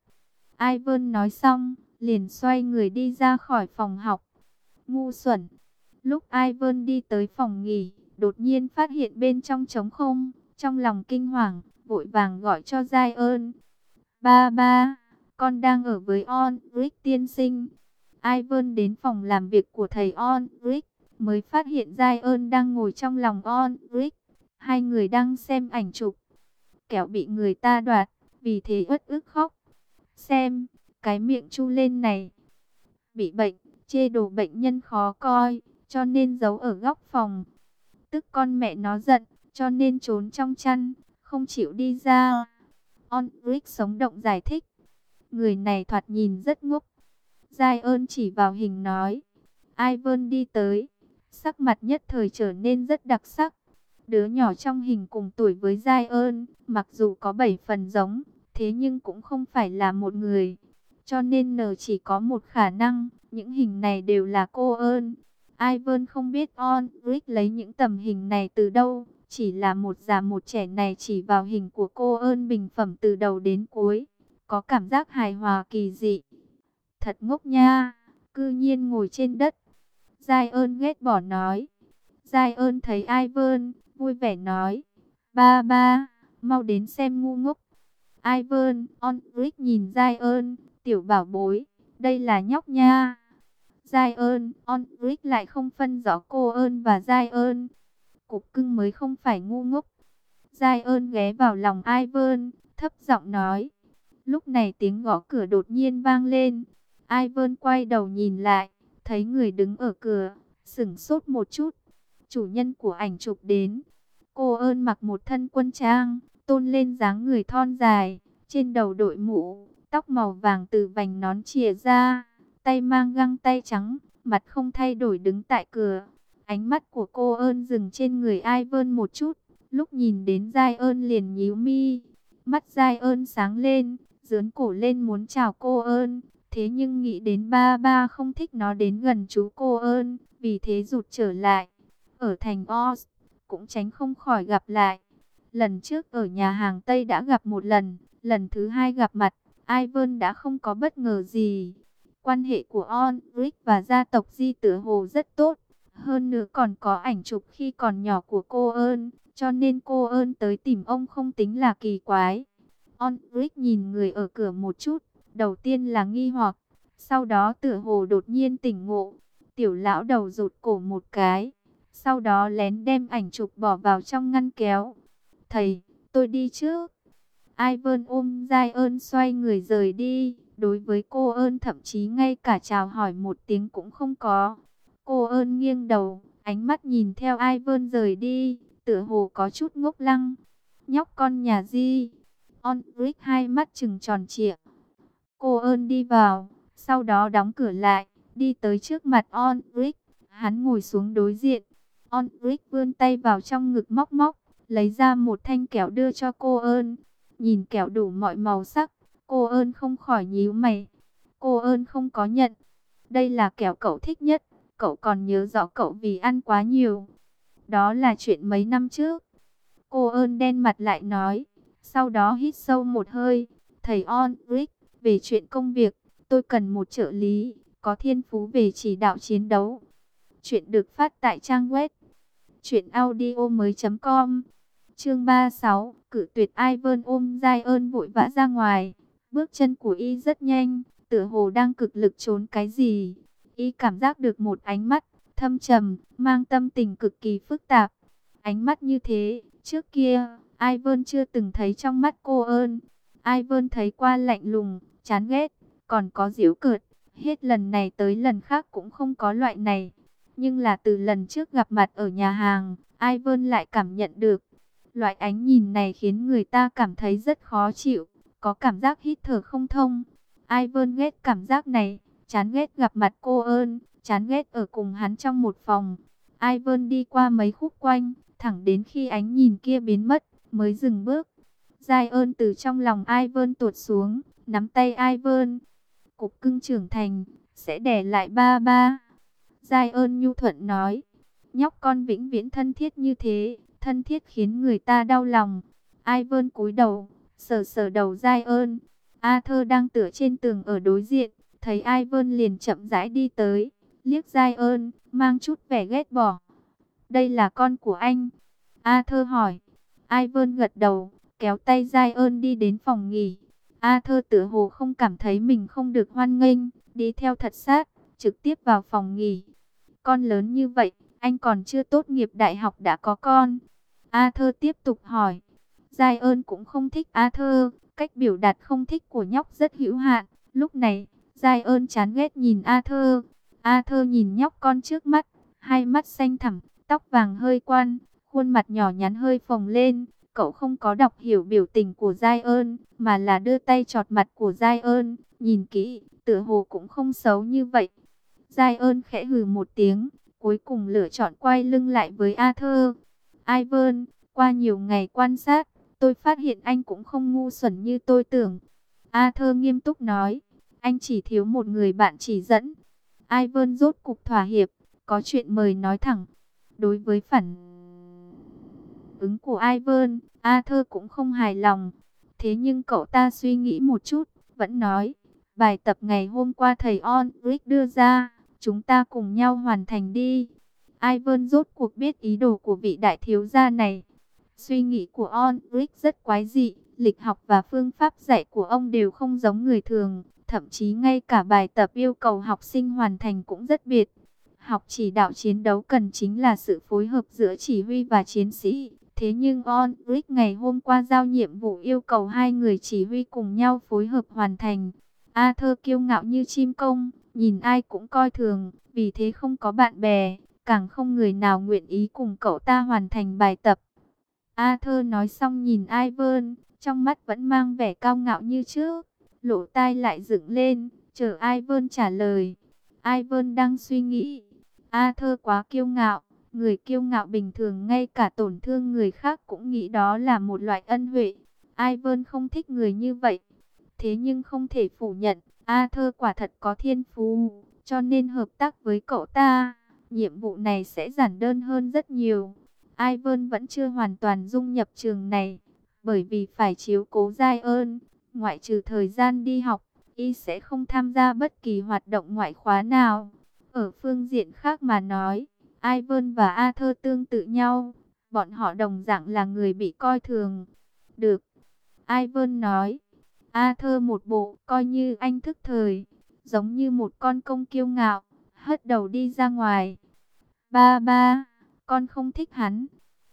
Ivan nói xong, liền xoay người đi ra khỏi phòng học. Ngu xuẩn. Lúc Ivan đi tới phòng nghỉ, đột nhiên phát hiện bên trong trống không, trong lòng kinh hoàng, vội vàng gọi cho Zion. Ba ba, con đang ở với Ulrich tiên sinh. Ivan đến phòng làm việc của thầy Ulrich, mới phát hiện Zion đang ngồi trong lòng Ulrich. Hai người đang xem ảnh chụp. Kẻo bị người ta đoạt, vì thế uất ức khóc. Xem, cái miệng chu lên này. Bị bệnh, chê đồ bệnh nhân khó coi, cho nên giấu ở góc phòng. Tức con mẹ nó giận, cho nên trốn trong chăn, không chịu đi ra. Ulrich sống động giải thích. Người này thoạt nhìn rất ngốc. Zion chỉ vào hình nói. Ivan đi tới, sắc mặt nhất thời trở nên rất đặc sắc. Đứa nhỏ trong hình cùng tuổi với Zion, mặc dù có 7 phần giống, thế nhưng cũng không phải là một người. Cho nên N chỉ có một khả năng, những hình này đều là cô ơn. Ivan không biết Ulrich lấy những tấm hình này từ đâu, chỉ là một già một trẻ này chỉ vào hình của cô ơn bình phẩm từ đầu đến cuối. Có cảm giác hài hòa kỳ dị. Thật ngốc nha, cư nhiên ngồi trên đất. Zion ghét bỏ nói. Zion thấy Ivan, vui vẻ nói. Ba ba, mau đến xem ngu ngốc. Ivan, Ulrich nhìn Zion, Tiểu bảo bối, đây là nhóc nha. Zion, Onric lại không phân rõ cô ơn và Zion. Cục cưng mới không phải ngu ngốc. Zion ghé vào lòng Ivan, thấp giọng nói. Lúc này tiếng gõ cửa đột nhiên vang lên. Ivan quay đầu nhìn lại, thấy người đứng ở cửa, sững sốt một chút. Chủ nhân của ảnh chụp đến. Cô ơn mặc một thân quân trang, tôn lên dáng người thon dài, trên đầu đội mũ, tóc màu vàng từ vành nón chìa ra, tay mang găng tay trắng, mặt không thay đổi đứng tại cửa. Ánh mắt của cô ơn dừng trên người Ivan một chút, lúc nhìn đến Giai ơn liền nhíu mi. Mắt Giai ơn sáng lên, dướn cổ lên muốn chào cô ơn, thế nhưng nghĩ đến ba ba không thích nó đến gần chú cô ơn, vì thế rụt trở lại. Ở thành Oz, cũng tránh không khỏi gặp lại. Lần trước ở nhà hàng Tây đã gặp một lần, lần thứ hai gặp mặt, Ivan đã không có bất ngờ gì. Quan hệ của Onric và gia tộc Di tựa hồ rất tốt. Hơn nữa còn có ảnh chụp khi còn nhỏ của cô ơn, cho nên cô ơn tới tìm ông không tính là kỳ quái. Onric nhìn người ở cửa một chút, đầu tiên là nghi hoặc, sau đó tựa hồ đột nhiên tỉnh ngộ. Tiểu lão đầu rụt cổ một cái, sau đó lén đem ảnh chụp bỏ vào trong ngăn kéo. Thầy, tôi đi trước. Ivan ôm Zion xoay người rời đi. Đối với cô ơn thậm chí ngay cả chào hỏi một tiếng cũng không có. Cô ơn nghiêng đầu, ánh mắt nhìn theo Ivan rời đi, tựa hồ có chút ngốc lăng. Nhóc con nhà Di. Onric hai mắt trừng tròn trịa. Cô ơn đi vào, sau đó đóng cửa lại, đi tới trước mặt Onric. Hắn ngồi xuống đối diện. Onric vươn tay vào trong ngực móc móc, lấy ra một thanh kẹo đưa cho cô ơn. Nhìn kẹo đủ mọi màu sắc, cô ơn không khỏi nhíu mày. Cô ơn không có nhận. Đây là kẹo cậu thích nhất, cậu còn nhớ rõ cậu vì ăn quá nhiều. Đó là chuyện mấy năm trước. Cô ơn đen mặt lại nói, sau đó hít sâu một hơi. Thầy Onric, về chuyện công việc, tôi cần một trợ lý, có thiên phú về chỉ đạo chiến đấu. Chuyện được phát tại trang web truyệnaudiomoi.com. Chương 36, cự tuyệt. Ivan ôm Zion vội vã ra ngoài. Bước chân của y rất nhanh, tựa hồ đang cực lực trốn cái gì. Y cảm giác được một ánh mắt thâm trầm, mang tâm tình cực kỳ phức tạp. Ánh mắt như thế, trước kia, Ivan chưa từng thấy trong mắt cô ơn. Ivan thấy qua lạnh lùng, chán ghét, còn có giễu cợt. Hết lần này tới lần khác cũng không có loại này. Nhưng là từ lần trước gặp mặt ở nhà hàng, Ivan lại cảm nhận được. Loại ánh nhìn này khiến người ta cảm thấy rất khó chịu, có cảm giác hít thở không thông. Ivan ghét cảm giác này, chán ghét gặp mặt cô ơn, chán ghét ở cùng hắn trong một phòng. Ivan đi qua mấy khúc quanh, thẳng đến khi ánh nhìn kia biến mất, mới dừng bước. Zion từ trong lòng Ivan tuột xuống, nắm tay Ivan. Cục cưng trưởng thành, sẽ đẻ lại ba ba. Zion nhu thuận nói, nhóc con vĩnh viễn thân thiết như thế, thân thiết khiến người ta đau lòng. Ivan cúi đầu, sờ sờ đầu Zion. Arthur đang tựa trên tường ở đối diện, thấy Ivan liền chậm rãi đi tới, liếc Zion, mang chút vẻ ghét bỏ. Đây là con của anh? Arthur hỏi. Ivan gật đầu, kéo tay Zion đi đến phòng nghỉ. Arthur tựa hồ không cảm thấy mình không được hoan nghênh, đi theo thật sát, trực tiếp vào phòng nghỉ. Con lớn như vậy, anh còn chưa tốt nghiệp đại học đã có con. Arthur tiếp tục hỏi. Zion cũng không thích Arthur, cách biểu đạt không thích của nhóc rất hữu hạn. Lúc này, Zion chán ghét nhìn Arthur. Arthur nhìn nhóc con trước mắt, hai mắt xanh thẳm, tóc vàng hơi quan, khuôn mặt nhỏ nhắn hơi phồng lên. Cậu không có đọc hiểu biểu tình của Zion, mà là đưa tay chọt mặt của Zion, nhìn kỹ, tựa hồ cũng không xấu như vậy. Zion khẽ hừ một tiếng, cuối cùng lựa chọn quay lưng lại với Arthur. Ivan, qua nhiều ngày quan sát, tôi phát hiện anh cũng không ngu xuẩn như tôi tưởng. Arthur nghiêm túc nói, anh chỉ thiếu một người bạn chỉ dẫn. Ivan rốt cục thỏa hiệp, có chuyện mời nói thẳng. Đối với phản ứng của Ivan, Arthur cũng không hài lòng. Thế nhưng cậu ta suy nghĩ một chút, vẫn nói, bài tập ngày hôm qua thầy Onric đưa ra, chúng ta cùng nhau hoàn thành đi. Ivan rốt cuộc biết ý đồ của vị đại thiếu gia này. Suy nghĩ của Onric rất quái dị, lịch học và phương pháp dạy của ông đều không giống người thường, thậm chí ngay cả bài tập yêu cầu học sinh hoàn thành cũng rất biệt. Học chỉ đạo chiến đấu cần chính là sự phối hợp giữa chỉ huy và chiến sĩ. Thế nhưng Onric ngày hôm qua giao nhiệm vụ yêu cầu hai người chỉ huy cùng nhau phối hợp hoàn thành. Arthur kiêu ngạo như chim công, nhìn ai cũng coi thường, vì thế không có bạn bè, càng không người nào nguyện ý cùng cậu ta hoàn thành bài tập. Arthur nói xong nhìn Ivan, trong mắt vẫn mang vẻ cao ngạo như trước, lỗ tai lại dựng lên, chờ Ivan trả lời. Ivan đang suy nghĩ, Arthur quá kiêu ngạo, người kiêu ngạo bình thường ngay cả tổn thương người khác cũng nghĩ đó là một loại ân huệ. Ivan không thích người như vậy. Thế nhưng không thể phủ nhận, Arthur quả thật có thiên phú, cho nên hợp tác với cậu ta, nhiệm vụ này sẽ giản đơn hơn rất nhiều. Ivan vẫn chưa hoàn toàn dung nhập trường này, bởi vì phải chiếu cố Zion, ngoại trừ thời gian đi học, y sẽ không tham gia bất kỳ hoạt động ngoại khóa nào. Ở phương diện khác mà nói, Ivan và Arthur tương tự nhau, bọn họ đồng dạng là người bị coi thường. Được, Ivan nói. Arthur một bộ coi như anh thức thời, giống như một con công kiêu ngạo, hất đầu đi ra ngoài. Ba, con không thích hắn.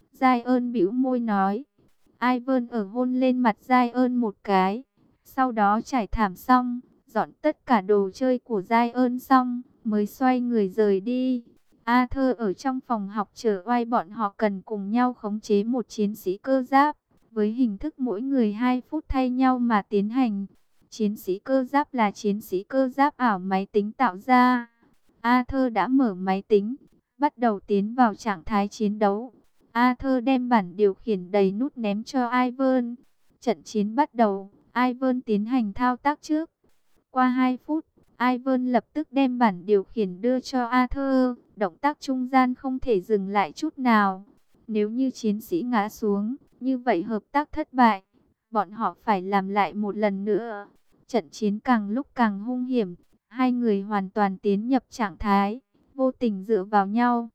Zion bĩu môi nói. Ivan ở hôn lên mặt Zion một cái, sau đó trải thảm xong, dọn tất cả đồ chơi của Zion xong, mới xoay người rời đi. Arthur ở trong phòng học chờ oai bọn họ cần cùng nhau khống chế một chiến sĩ cơ giáp, với hình thức mỗi người 2 phút thay nhau mà tiến hành. Chiến sĩ cơ giáp là chiến sĩ cơ giáp ảo máy tính tạo ra. Arthur đã mở máy tính, bắt đầu tiến vào trạng thái chiến đấu. Arthur đem bản điều khiển đầy nút ném cho Ivan. Trận chiến bắt đầu, Ivan tiến hành thao tác trước. Qua 2 phút, Ivan lập tức đem bản điều khiển đưa cho Arthur. Động tác trung gian không thể dừng lại chút nào. Nếu như chiến sĩ ngã xuống, như vậy hợp tác thất bại. Bọn họ phải làm lại một lần nữa. Trận chiến càng lúc càng hung hiểm. Hai người hoàn toàn tiến nhập trạng thái, vô tình dựa vào nhau.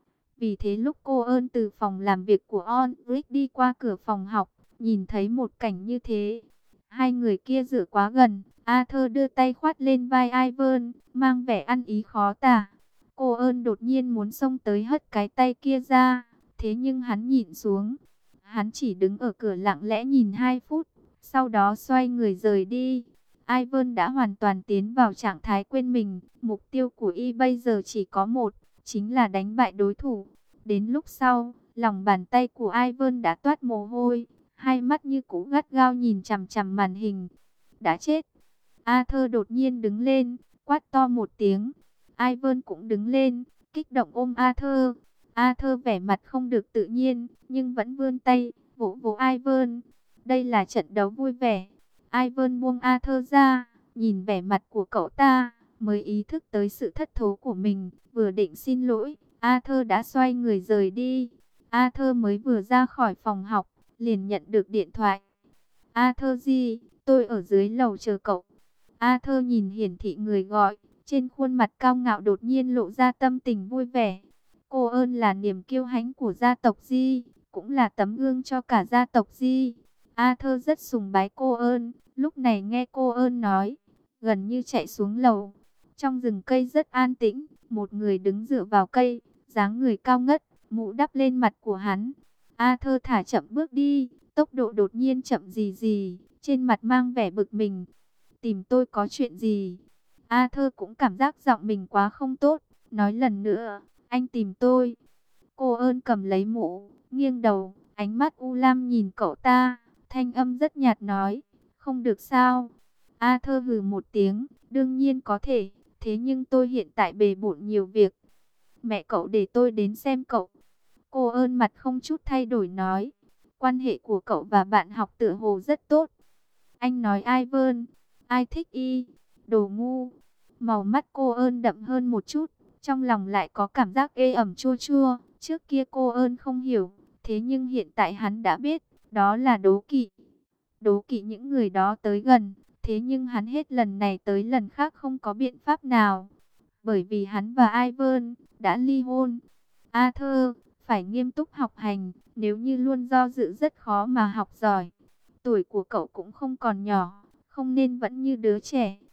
Vì thế lúc cô ơn từ phòng làm việc của Onric đi qua cửa phòng học, nhìn thấy một cảnh như thế. Hai người kia dựa quá gần, Arthur đưa tay khoát lên vai Ivan, mang vẻ ăn ý khó tả. Cô ơn đột nhiên muốn xông tới hất cái tay kia ra, thế nhưng hắn nhịn xuống. Hắn chỉ đứng ở cửa lặng lẽ nhìn 2 phút, sau đó xoay người rời đi. Ivan đã hoàn toàn tiến vào trạng thái quên mình, mục tiêu của y bây giờ chỉ có một, chính là đánh bại đối thủ. Đến lúc sau, lòng bàn tay của Ivan đã toát mồ hôi, hai mắt như cũ gắt gao nhìn chằm chằm màn hình. Đã chết. Arthur đột nhiên đứng lên, quát to một tiếng. Ivan cũng đứng lên, kích động ôm Arthur. Arthur vẻ mặt không được tự nhiên, nhưng vẫn vươn tay, vỗ vỗ Ivan. Đây là trận đấu vui vẻ. Ivan buông Arthur ra, nhìn vẻ mặt của cậu ta, mới ý thức tới sự thất thố của mình, vừa định xin lỗi, Arthur đã xoay người rời đi. Arthur mới vừa ra khỏi phòng học, liền nhận được điện thoại. Arthur gì, tôi ở dưới lầu chờ cậu. Arthur nhìn hiển thị người gọi, trên khuôn mặt cao ngạo đột nhiên lộ ra tâm tình vui vẻ. Cô ơn là niềm kiêu hãnh của gia tộc Di, cũng là tấm gương cho cả gia tộc Di. Arthur rất sùng bái cô ơn, lúc này nghe cô ơn nói, gần như chạy xuống lầu. Trong rừng cây rất an tĩnh, một người đứng dựa vào cây, dáng người cao ngất, mũ đắp lên mặt của hắn. Arthur thả chậm bước đi, tốc độ đột nhiên chậm gì, trên mặt mang vẻ bực mình. Tìm tôi có chuyện gì? Arthur cũng cảm giác giọng mình quá không tốt, nói lần nữa, anh tìm tôi. Cô ơn cầm lấy mũ, nghiêng đầu, ánh mắt u lam nhìn cậu ta, thanh âm rất nhạt nói, không được sao? Arthur hừ một tiếng, đương nhiên có thể, thế nhưng tôi hiện tại bề bộn nhiều việc. Mẹ cậu để tôi đến xem cậu. Cô ơn mặt không chút thay đổi nói, quan hệ của cậu và bạn học tựa hồ rất tốt. Anh nói Ivan, ai thích y, đồ ngu. Màu mắt cô ơn đậm hơn một chút, trong lòng lại có cảm giác ê ẩm chua chua. Trước kia cô ơn không hiểu, thế nhưng hiện tại hắn đã biết, đó là đố kỵ. Đố kỵ những người đó tới gần, thế nhưng hắn hết lần này tới lần khác không có biện pháp nào. Bởi vì hắn và Ivan đã ly hôn. Arthur, phải nghiêm túc học hành, nếu như luôn do dự rất khó mà học giỏi. Tuổi của cậu cũng không còn nhỏ, không nên vẫn như đứa trẻ.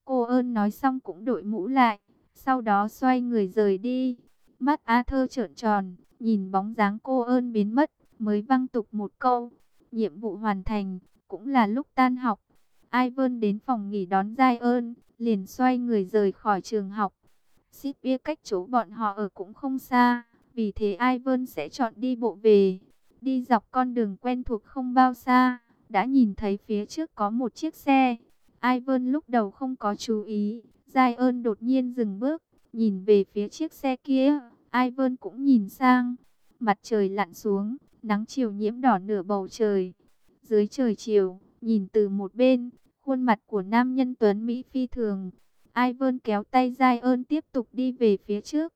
Cô ơn nói xong cũng đội mũ lại, sau đó xoay người rời đi. Mắt Arthur trợn tròn, nhìn bóng dáng cô ơn biến mất, mới văng tục một câu. Nhiệm vụ hoàn thành, cũng là lúc tan học. Ivan đến phòng nghỉ đón Zion, liền xoay người rời khỏi trường học. Xít bia cách chỗ bọn họ ở cũng không xa, vì thế Ivan sẽ chọn đi bộ về. Đi dọc con đường quen thuộc không bao xa, đã nhìn thấy phía trước có một chiếc xe. Ivan lúc đầu không có chú ý, Zion đột nhiên dừng bước, nhìn về phía chiếc xe kia. Ivan cũng nhìn sang, mặt trời lặn xuống, nắng chiều nhiễm đỏ nửa bầu trời. Dưới trời chiều, nhìn từ một bên, khuôn mặt của nam nhân tuấn Mỹ phi thường. Ivan kéo tay Zion tiếp tục đi về phía trước.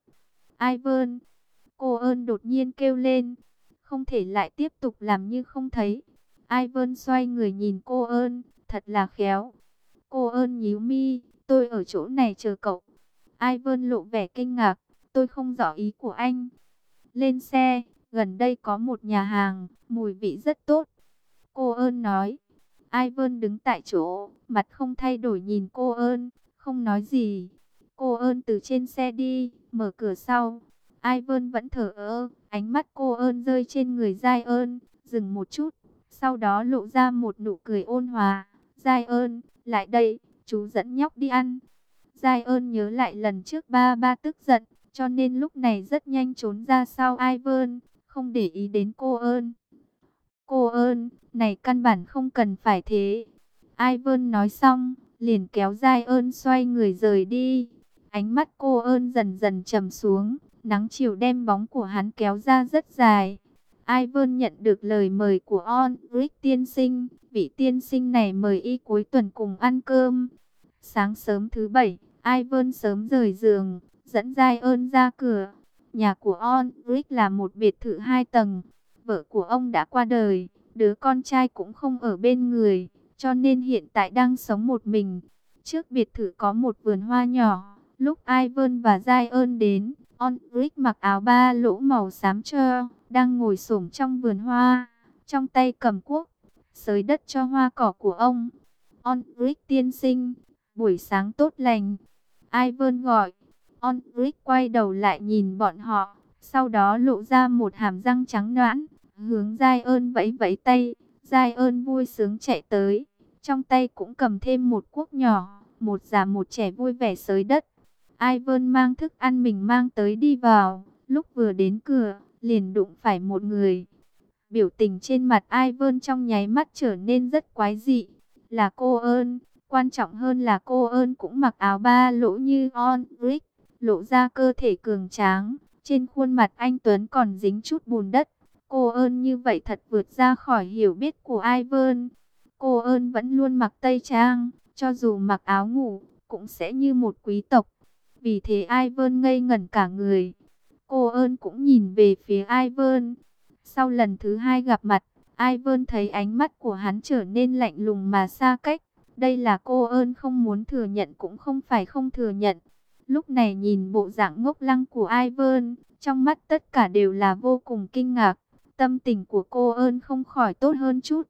Ivan, cô ơn đột nhiên kêu lên, không thể lại tiếp tục làm như không thấy. Ivan xoay người nhìn cô ơn, thật là khéo. Cô ơn nhíu mi, tôi ở chỗ này chờ cậu. Ivan lộ vẻ kinh ngạc, tôi không rõ ý của anh. Lên xe, gần đây có một nhà hàng, mùi vị rất tốt. Cô ơn nói. Ivan đứng tại chỗ, mặt không thay đổi nhìn cô ơn, không nói gì. Cô ơn từ trên xe đi, mở cửa sau. Ivan vẫn thở ơ, ánh mắt cô ơn rơi trên người Zion, dừng một chút. Sau đó lộ ra một nụ cười ôn hòa. Zion, lại đây, chú dẫn nhóc đi ăn. Zion nhớ lại lần trước ba tức giận, cho nên lúc này rất nhanh trốn ra sau Ivan, không để ý đến cô ơn. Cô ơn, này căn bản không cần phải thế. Ivan nói xong, liền kéo Zion xoay người rời đi. Ánh mắt cô ơn dần dần trầm xuống, nắng chiều đem bóng của hắn kéo ra rất dài. Ivan nhận được lời mời của Ulrich tiên sinh, vị tiên sinh này mời y cuối tuần cùng ăn cơm. Sáng sớm thứ bảy, Ivan sớm rời giường, dẫn Zion ra cửa. Nhà của Ulrich là một biệt thự 2 tầng. Vợ của ông đã qua đời, đứa con trai cũng không ở bên người, cho nên hiện tại đang sống một mình. Trước biệt thự có một vườn hoa nhỏ. Lúc Ivan và Zion đến, Ulrich mặc áo ba lỗ màu xám trơ, đang ngồi xổm trong vườn hoa, trong tay cầm cuốc, xới đất cho hoa cỏ của ông. Ulrich tiên sinh, buổi sáng tốt lành. Ivan gọi. Ulrich quay đầu lại nhìn bọn họ, sau đó lộ ra một hàm răng trắng nõn, hướng Zion vẫy vẫy tay. Zion vui sướng chạy tới, trong tay cũng cầm thêm một cuốc nhỏ, một già một trẻ vui vẻ xới đất. Ivan mang thức ăn mình mang tới đi vào, lúc vừa đến cửa, liền đụng phải một người. Biểu tình trên mặt Ivan trong nháy mắt trở nên rất quái dị. Là cô ơn, quan trọng hơn là cô ơn cũng mặc áo ba lỗ như Ulrich, lộ ra cơ thể cường tráng, trên khuôn mặt anh tuấn còn dính chút bùn đất. Cô ơn như vậy thật vượt ra khỏi hiểu biết của Ivan. Cô ơn vẫn luôn mặc tây trang, cho dù mặc áo ngủ, cũng sẽ như một quý tộc. Vì thế Ivan ngây ngẩn cả người. Cô ơn cũng nhìn về phía Ivan. Sau lần thứ hai gặp mặt, Ivan thấy ánh mắt của hắn trở nên lạnh lùng mà xa cách. Đây là cô ơn không muốn thừa nhận cũng không phải không thừa nhận. Lúc này nhìn bộ dạng ngốc lăng của Ivan, trong mắt tất cả đều là vô cùng kinh ngạc. Tâm tình của cô ơn không khỏi tốt hơn chút.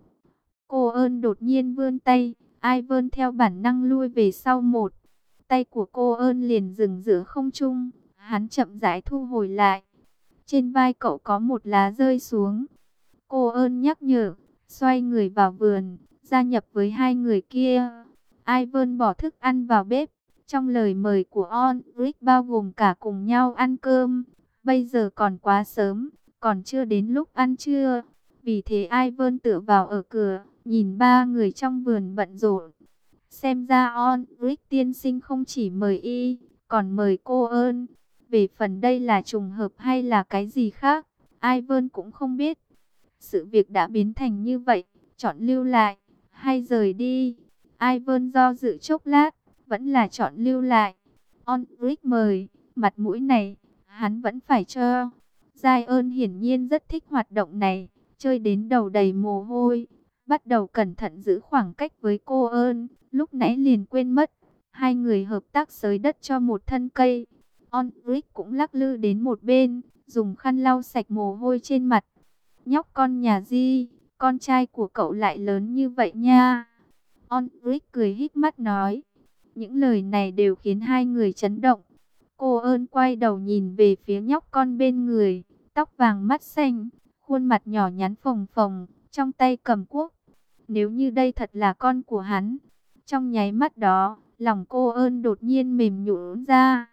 Cô ơn đột nhiên vươn tay, Ivan theo bản năng lui về sau một. Tay của cô ơn liền dừng giữa không trung, hắn chậm rãi thu hồi lại. Trên vai cậu có một lá rơi xuống. Cô ơn nhắc nhở, xoay người vào vườn, gia nhập với hai người kia. Ivan bỏ thức ăn vào bếp. Trong lời mời của Ulrich bao gồm cả cùng nhau ăn cơm. Bây giờ còn quá sớm, còn chưa đến lúc ăn trưa. Vì thế Ivan tựa vào ở cửa, nhìn ba người trong vườn bận rộn. Xem ra Ulrich tiên sinh không chỉ mời y, còn mời cô ơn. Về phần đây là trùng hợp hay là cái gì khác, Ivan cũng không biết. Sự việc đã biến thành như vậy, chọn lưu lại, hay rời đi. Ivan do dự chốc lát, vẫn là chọn lưu lại. Ulrich mời, mặt mũi này, hắn vẫn phải cho. Zion hiển nhiên rất thích hoạt động này, chơi đến đầu đầy mồ hôi. Bắt đầu cẩn thận giữ khoảng cách với cô ơn, lúc nãy liền quên mất. Hai người hợp tác xới đất cho một thân cây. Ulrich cũng lắc lư đến một bên, dùng khăn lau sạch mồ hôi trên mặt. Nhóc con nhà Di, con trai của cậu lại lớn như vậy nha. Ulrich cười híp mắt nói. Những lời này đều khiến hai người chấn động. Cô ơn quay đầu nhìn về phía nhóc con bên người, tóc vàng mắt xanh, khuôn mặt nhỏ nhắn phồng phồng, trong tay cầm cuốc. Nếu như đây thật là con của hắn, trong nháy mắt đó, lòng cô ơn đột nhiên mềm nhũn ra.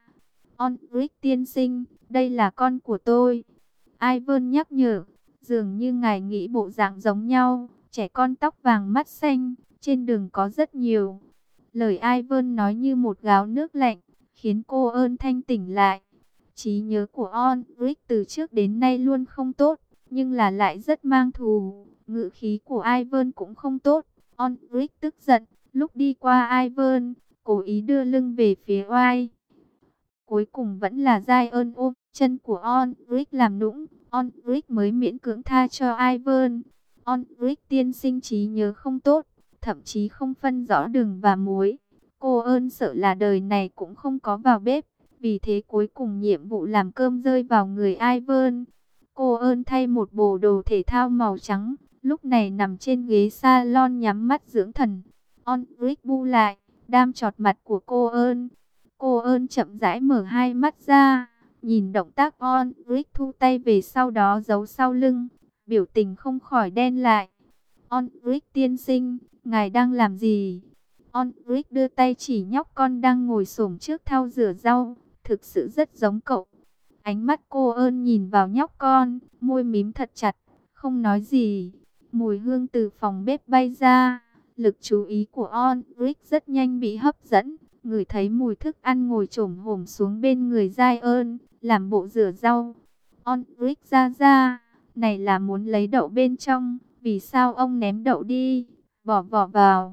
Rick tiên sinh, đây là con của tôi. Ivan nhắc nhở, dường như ngài nghĩ bộ dạng giống nhau, trẻ con tóc vàng mắt xanh, trên đường có rất nhiều. Lời Ivan nói như một gáo nước lạnh, khiến cô ơn thanh tỉnh lại. Trí nhớ của Rick từ trước đến nay luôn không tốt, nhưng là lại rất mang thù. Ngữ khí của Ivan cũng không tốt. Rick tức giận, lúc đi qua Ivan, cố ý đưa lưng về phía oai. Cuối cùng vẫn là Zion ôm chân của Rick làm nũng. Rick mới miễn cưỡng tha cho Ivan. Rick tiên sinh trí nhớ không tốt, thậm chí không phân rõ đường và muối. Cô ơn sợ là đời này cũng không có vào bếp. Vì thế cuối cùng nhiệm vụ làm cơm rơi vào người Ivan. Cô ơn thay một bộ đồ thể thao màu trắng, lúc này nằm trên ghế salon nhắm mắt dưỡng thần. Rick bu lại, đam chọt mặt của cô ơn. Cô ơn chậm rãi mở hai mắt ra, nhìn động tác Rick thu tay về sau đó giấu sau lưng, biểu tình không khỏi đen lại. Rick tiên sinh, ngài đang làm gì? Rick đưa tay chỉ nhóc con đang ngồi xổm trước thau rửa rau, thực sự rất giống cậu. Ánh mắt cô ơn nhìn vào nhóc con, môi mím thật chặt, không nói gì. Mùi hương từ phòng bếp bay ra, lực chú ý của Rick rất nhanh bị hấp dẫn. Ngửi thấy mùi thức ăn ngồi chồm hổm xuống bên người Zion, làm bộ rửa rau. Rick ra, này là muốn lấy đậu bên trong, vì sao ông ném đậu đi, bỏ vỏ vào.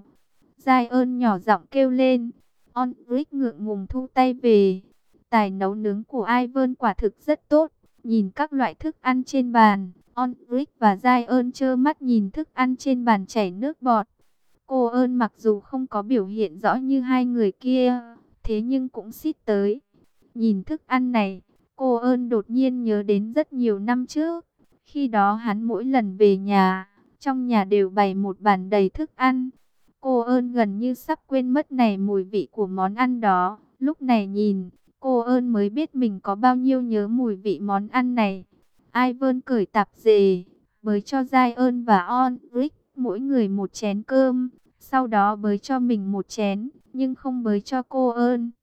Zion nhỏ giọng kêu lên. Rick ngượng ngùng thu tay về. Tài nấu nướng của Ivan quả thực rất tốt. Nhìn các loại thức ăn trên bàn, Rick và Zion trơ mắt nhìn thức ăn trên bàn chảy nước bọt. Cô ơn mặc dù không có biểu hiện rõ như hai người kia, thế nhưng cũng xít tới. Nhìn thức ăn này, cô ơn đột nhiên nhớ đến rất nhiều năm trước. Khi đó hắn mỗi lần về nhà, trong nhà đều bày một bàn đầy thức ăn. Cô ơn gần như sắp quên mất này mùi vị của món ăn đó. Lúc này nhìn, cô ơn mới biết mình có bao nhiêu nhớ mùi vị món ăn này. Ivan cởi tạp dề, bới cho Zion và Rick mỗi người một chén cơm. Sau đó bới cho mình một chén, nhưng không bới cho cô ơn.